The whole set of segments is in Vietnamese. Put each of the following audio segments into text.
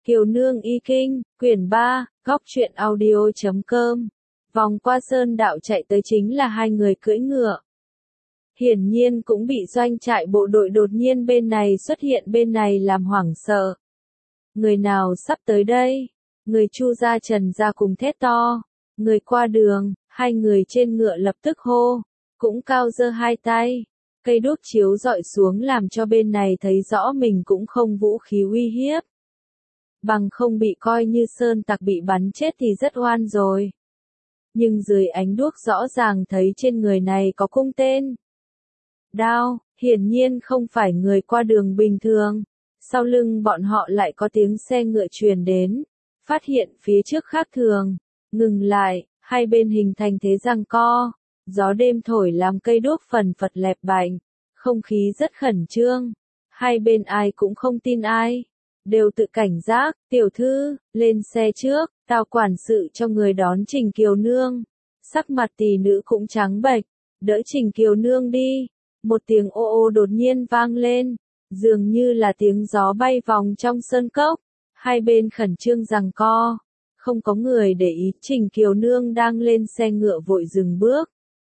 Kiều Nương Y Kinh, quyển 3, góc truyện audio.com. Vòng qua sơn đạo chạy tới chính là hai người cưỡi ngựa. Hiển nhiên cũng bị doanh trại bộ đội đột nhiên bên này xuất hiện bên này làm hoảng sợ. Người nào sắp tới đây? Người Chu gia Trần gia cùng thét to. Người qua đường, hai người trên ngựa lập tức hô, cũng cao giơ hai tay. Cây đuốc chiếu dọi xuống làm cho bên này thấy rõ mình cũng không vũ khí uy hiếp. Bằng không bị coi như sơn tặc bị bắn chết thì rất oan rồi. Nhưng dưới ánh đuốc rõ ràng thấy trên người này có cung tên. Đao, hiển nhiên không phải người qua đường bình thường. Sau lưng bọn họ lại có tiếng xe ngựa truyền đến. Phát hiện phía trước khác thường. Ngừng lại, hai bên hình thành thế giằng co. Gió đêm thổi làm cây đuốc phần phật lẹp bành. Không khí rất khẩn trương. Hai bên ai cũng không tin ai. Đều tự cảnh giác, tiểu thư, lên xe trước, tao quản sự cho người đón Trình Kiều Nương. Sắc mặt tỷ nữ cũng trắng bệch, đỡ Trình Kiều Nương đi. Một tiếng ô ô đột nhiên vang lên, dường như là tiếng gió bay vòng trong sơn cốc. Hai bên khẩn trương giằng co, không có người để ý. Trình Kiều Nương đang lên xe ngựa vội dừng bước.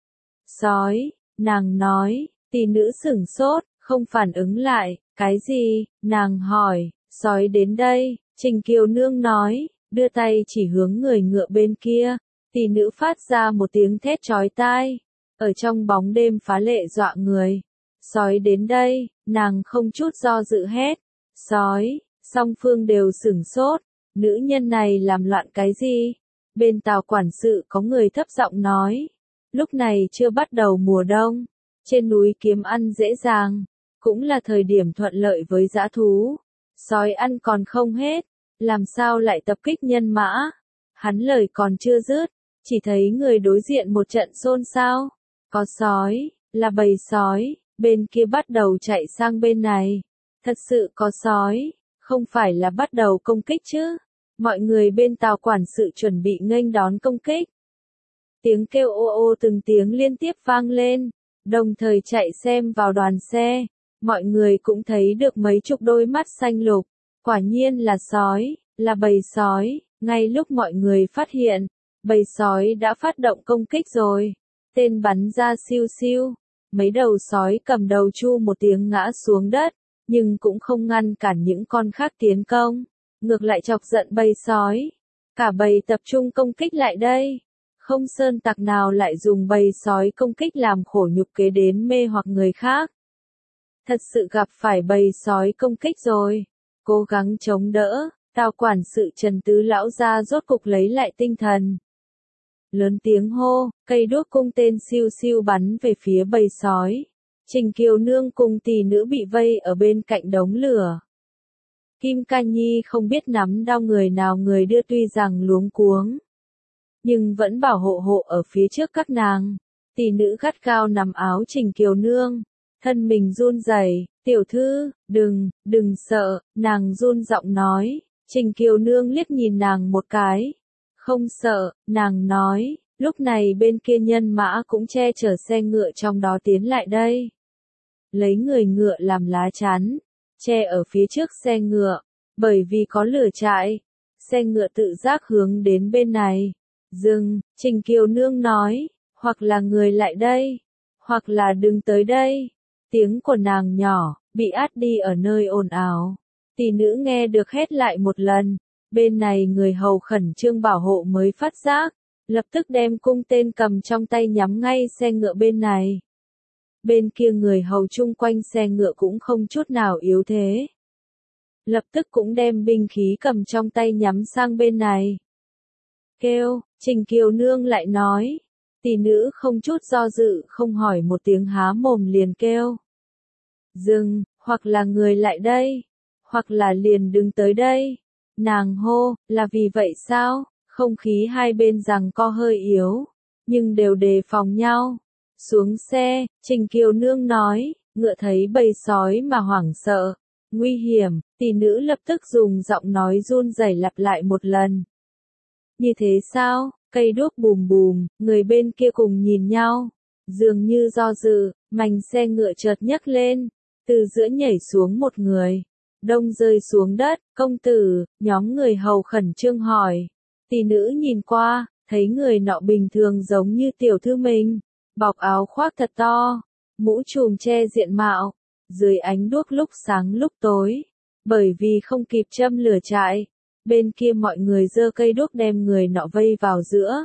Sói, nàng nói, tỷ nữ sửng sốt, không phản ứng lại, cái gì, nàng hỏi. Sói đến đây, Trình Kiều Nương nói, đưa tay chỉ hướng người ngựa bên kia, tỷ nữ phát ra một tiếng thét chói tai, ở trong bóng đêm phá lệ dọa người. Sói đến đây, nàng không chút do dự hét, sói, song phương đều sửng sốt, nữ nhân này làm loạn cái gì? Bên tàu quản sự có người thấp giọng nói, lúc này chưa bắt đầu mùa đông, trên núi kiếm ăn dễ dàng, cũng là thời điểm thuận lợi với dã thú. Sói ăn còn không hết, làm sao lại tập kích nhân mã? Hắn lời còn chưa dứt, chỉ thấy người đối diện một trận xôn xao. Có sói, là bầy sói, bên kia bắt đầu chạy sang bên này. Thật sự có sói, không phải là bắt đầu công kích chứ? Mọi người bên tàu quản sự chuẩn bị nghênh đón công kích. Tiếng kêu ô ô từng tiếng liên tiếp vang lên, đồng thời chạy xem vào đoàn xe. Mọi người cũng thấy được mấy chục đôi mắt xanh lục, quả nhiên là sói, là bầy sói. Ngay lúc mọi người phát hiện, bầy sói đã phát động công kích rồi, tên bắn ra siêu siêu, mấy đầu sói cầm đầu chu một tiếng ngã xuống đất, nhưng cũng không ngăn cản những con khác tiến công, ngược lại chọc giận bầy sói. Cả bầy tập trung công kích lại đây, không sơn tặc nào lại dùng bầy sói công kích làm khổ nhục kế đến mê hoặc người khác. Thật sự gặp phải bầy sói công kích rồi, cố gắng chống đỡ, tao quản sự Trần Tứ lão gia rốt cục lấy lại tinh thần. Lớn tiếng hô, cây đuốc cung tên siêu siêu bắn về phía bầy sói. Trình Kiều Nương cùng tỷ nữ bị vây ở bên cạnh đống lửa. Kim Ca Nhi không biết nắm đao người nào người đưa, tuy rằng luống cuống, nhưng vẫn bảo hộ ở phía trước các nàng. Tỷ nữ gắt gao nắm áo Trình Kiều Nương. Thân mình run rẩy, tiểu thư, đừng sợ, nàng run giọng nói. Trình Kiều Nương liếc nhìn nàng một cái. Không sợ, nàng nói, lúc này bên kia nhân mã cũng che chở xe ngựa trong đó tiến lại đây. Lấy người ngựa làm lá chắn, che ở phía trước xe ngựa, bởi vì có lửa trại. Xe ngựa tự giác hướng đến bên này. Dừng, Trình Kiều Nương nói, hoặc là người lại đây, hoặc là đừng tới đây. Tiếng của nàng nhỏ, bị át đi ở nơi ồn ào. Tỷ nữ nghe được hét lại một lần. Bên này người hầu khẩn trương bảo hộ mới phát giác. Lập tức đem cung tên cầm trong tay nhắm ngay xe ngựa bên này. Bên kia người hầu chung quanh xe ngựa cũng không chút nào yếu thế. Lập tức cũng đem binh khí cầm trong tay nhắm sang bên này. Kêu, Trình Kiều Nương lại nói. Tỷ nữ không chút do dự không hỏi một tiếng há mồm liền kêu. Dừng, hoặc là người lại đây, hoặc là liền đừng tới đây. Nàng hô, là vì vậy sao? Không khí hai bên giằng co hơi yếu, nhưng đều đề phòng nhau. Xuống xe, Trình Kiều Nương nói, ngựa thấy bầy sói mà hoảng sợ, nguy hiểm, tỷ nữ lập tức dùng giọng nói run rẩy lặp lại một lần. Như thế sao? Cây đuốc bùm bùm, người bên kia cùng nhìn nhau, dường như do dự, mành xe ngựa chợt nhấc lên, từ giữa nhảy xuống một người. đông rơi xuống đất, công tử, nhóm người hầu khẩn trương hỏi. Tỷ nữ nhìn qua, thấy người nọ bình thường giống như tiểu thư mình, bọc áo khoác thật to, mũ trùm che diện mạo, dưới ánh đuốc lúc sáng lúc tối, bởi vì không kịp châm lửa trại, bên kia mọi người giơ cây đuốc đem người nọ vây vào giữa.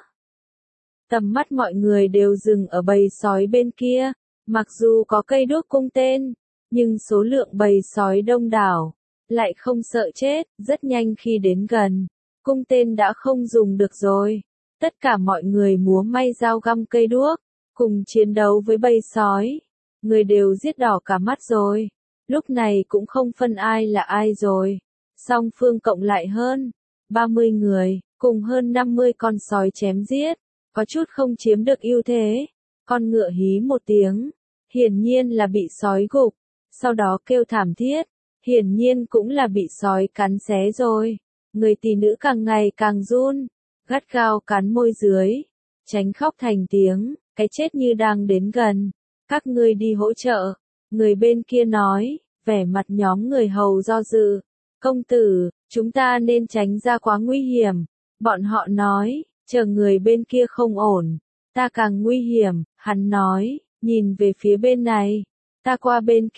Tầm mắt mọi người đều dừng ở bầy sói bên kia, mặc dù có cây đuốc cung tên, nhưng số lượng bầy sói đông đảo, lại không sợ chết, rất nhanh khi đến gần, cung tên đã không dùng được rồi. Tất cả mọi người múa may dao găm cây đuốc, cùng chiến đấu với bầy sói. Người đều giết đỏ cả mắt rồi, lúc này cũng không phân ai là ai rồi. Song phương cộng lại hơn 30 người, cùng hơn 50 con sói chém giết, có chút không chiếm được ưu thế. Con ngựa hí một tiếng, hiển nhiên là bị sói gục, sau đó kêu thảm thiết, hiển nhiên cũng là bị sói cắn xé rồi. Người tỷ nữ càng ngày càng run, gắt gao cắn môi dưới, tránh khóc thành tiếng, cái chết như đang đến gần. Các ngươi đi hỗ trợ, người bên kia nói, vẻ mặt nhóm người hầu do dự. Công tử, chúng ta nên tránh ra quá nguy hiểm. Bọn họ nói, chờ người bên kia không ổn, ta càng nguy hiểm, hắn nói, nhìn về phía bên này. Ta qua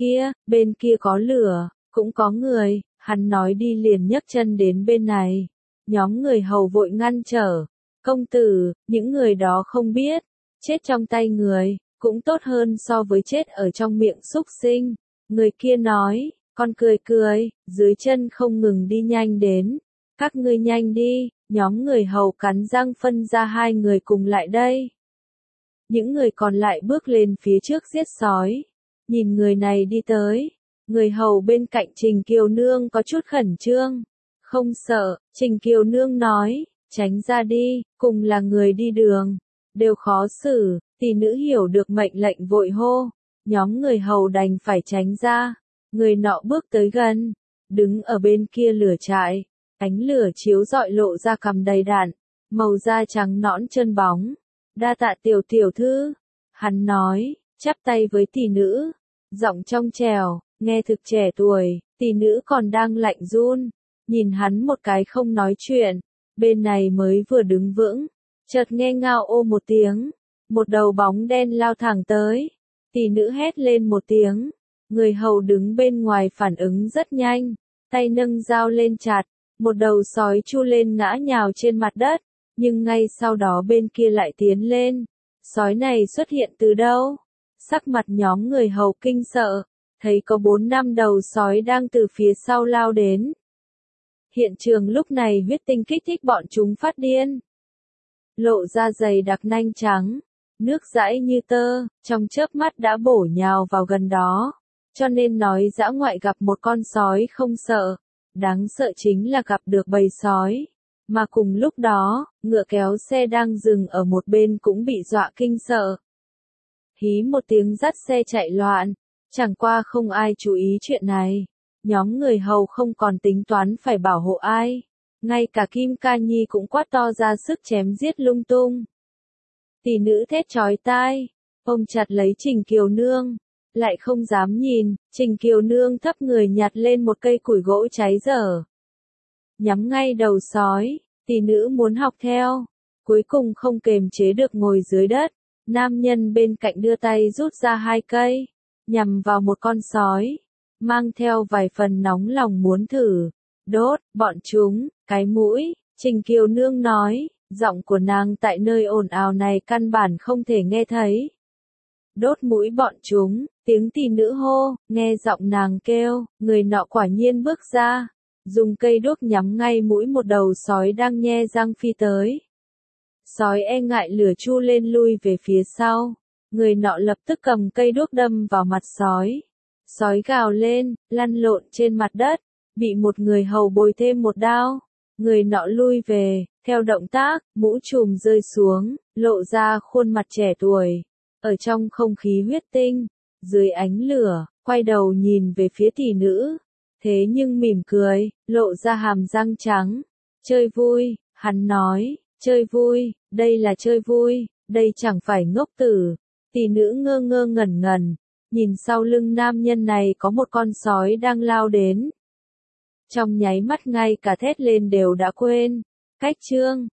bên kia có lửa, cũng có người, hắn nói đi liền nhấc chân đến bên này. Nhóm người hầu vội ngăn trở. Công tử, những người đó không biết, chết trong tay người, cũng tốt hơn so với chết ở trong miệng súc sinh. Người kia nói, con cười cười, dưới chân không ngừng đi nhanh đến. Các ngươi nhanh đi, nhóm người hầu cắn răng phân ra hai người cùng lại đây. Những người còn lại bước lên phía trước giết sói. Nhìn người này đi tới, người hầu bên cạnh Trình Kiều Nương có chút khẩn trương. Không sợ, Trình Kiều Nương nói, tránh ra đi, cùng là người đi đường, đều khó xử. Tỷ nữ hiểu được mệnh lệnh vội hô, nhóm người hầu đành phải tránh ra. Người nọ bước tới gần, đứng ở bên kia lửa trại, ánh lửa chiếu rọi lộ ra cằm đầy đặn, màu da trắng nõn chân bóng. Đa tạ tiểu thư, hắn nói, chắp tay với tỷ nữ, giọng trong trẻo, nghe thực trẻ tuổi. Tỷ nữ còn đang lạnh run, nhìn hắn một cái không nói chuyện, bên này mới vừa đứng vững, chợt nghe ngao ô một tiếng, một đầu bóng đen lao thẳng tới. Tỷ nữ hét lên một tiếng, người hầu đứng bên ngoài phản ứng rất nhanh, tay nâng dao lên chặt, một đầu sói chu lên ngã nhào trên mặt đất, nhưng ngay sau đó bên kia lại tiến lên. Sói này xuất hiện từ đâu? Sắc mặt nhóm người hầu kinh sợ, thấy có 4-5 đầu sói đang từ phía sau lao đến. Hiện trường lúc này huyết tinh kích thích bọn chúng phát điên. Lộ ra dày đặc nanh trắng, nước dãi như tơ, trong chớp mắt đã bổ nhào vào gần đó. Cho nên nói dã ngoại gặp một con sói không sợ, đáng sợ chính là gặp được bầy sói. Mà cùng lúc đó, ngựa kéo xe đang dừng ở một bên cũng bị dọa kinh sợ. Hí một tiếng dắt xe chạy loạn, chẳng qua không ai chú ý chuyện này. Nhóm người hầu không còn tính toán phải bảo hộ ai. Ngay cả Kim Ca Nhi cũng quát to ra sức chém giết lung tung. Tỷ nữ thét chói tai, ôm chặt lấy Trình Kiều Nương, lại không dám nhìn. Trình Kiều Nương thấp người nhặt lên một cây củi gỗ cháy dở, nhắm ngay đầu sói. Tỷ nữ muốn học theo, cuối cùng không kềm chế được ngồi dưới đất. Nam nhân bên cạnh đưa tay rút ra 2 cây, nhằm vào một con sói, mang theo vài phần nóng lòng muốn thử. Đốt, bọn chúng, cái mũi, Trình Kiều Nương nói, giọng của nàng tại nơi ồn ào này căn bản không thể nghe thấy. Đốt mũi bọn chúng, tiếng tỷ nữ hô, nghe giọng nàng kêu, người nọ quả nhiên bước ra, dùng cây đuốc nhắm ngay mũi một đầu sói đang nhe răng phi tới. Sói e ngại lửa chu lên lui về phía sau, người nọ lập tức cầm cây đuốc đâm vào mặt sói. Sói gào lên, lăn lộn trên mặt đất, bị một người hầu bồi thêm một đao. Người nọ lui về, theo động tác, mũ trùm rơi xuống, lộ ra khuôn mặt trẻ tuổi. Ở trong không khí huyết tinh, dưới ánh lửa, quay đầu nhìn về phía tỷ nữ. Thế nhưng mỉm cười, lộ ra hàm răng trắng. Chơi vui, hắn nói, chơi vui, đây là chơi vui, đây chẳng phải ngốc tử. Tỷ nữ ngơ ngơ ngẩn ngẩn, nhìn sau lưng nam nhân này có một con sói đang lao đến. Trong nháy mắt ngay cả thét lên đều đã quên. Cách chương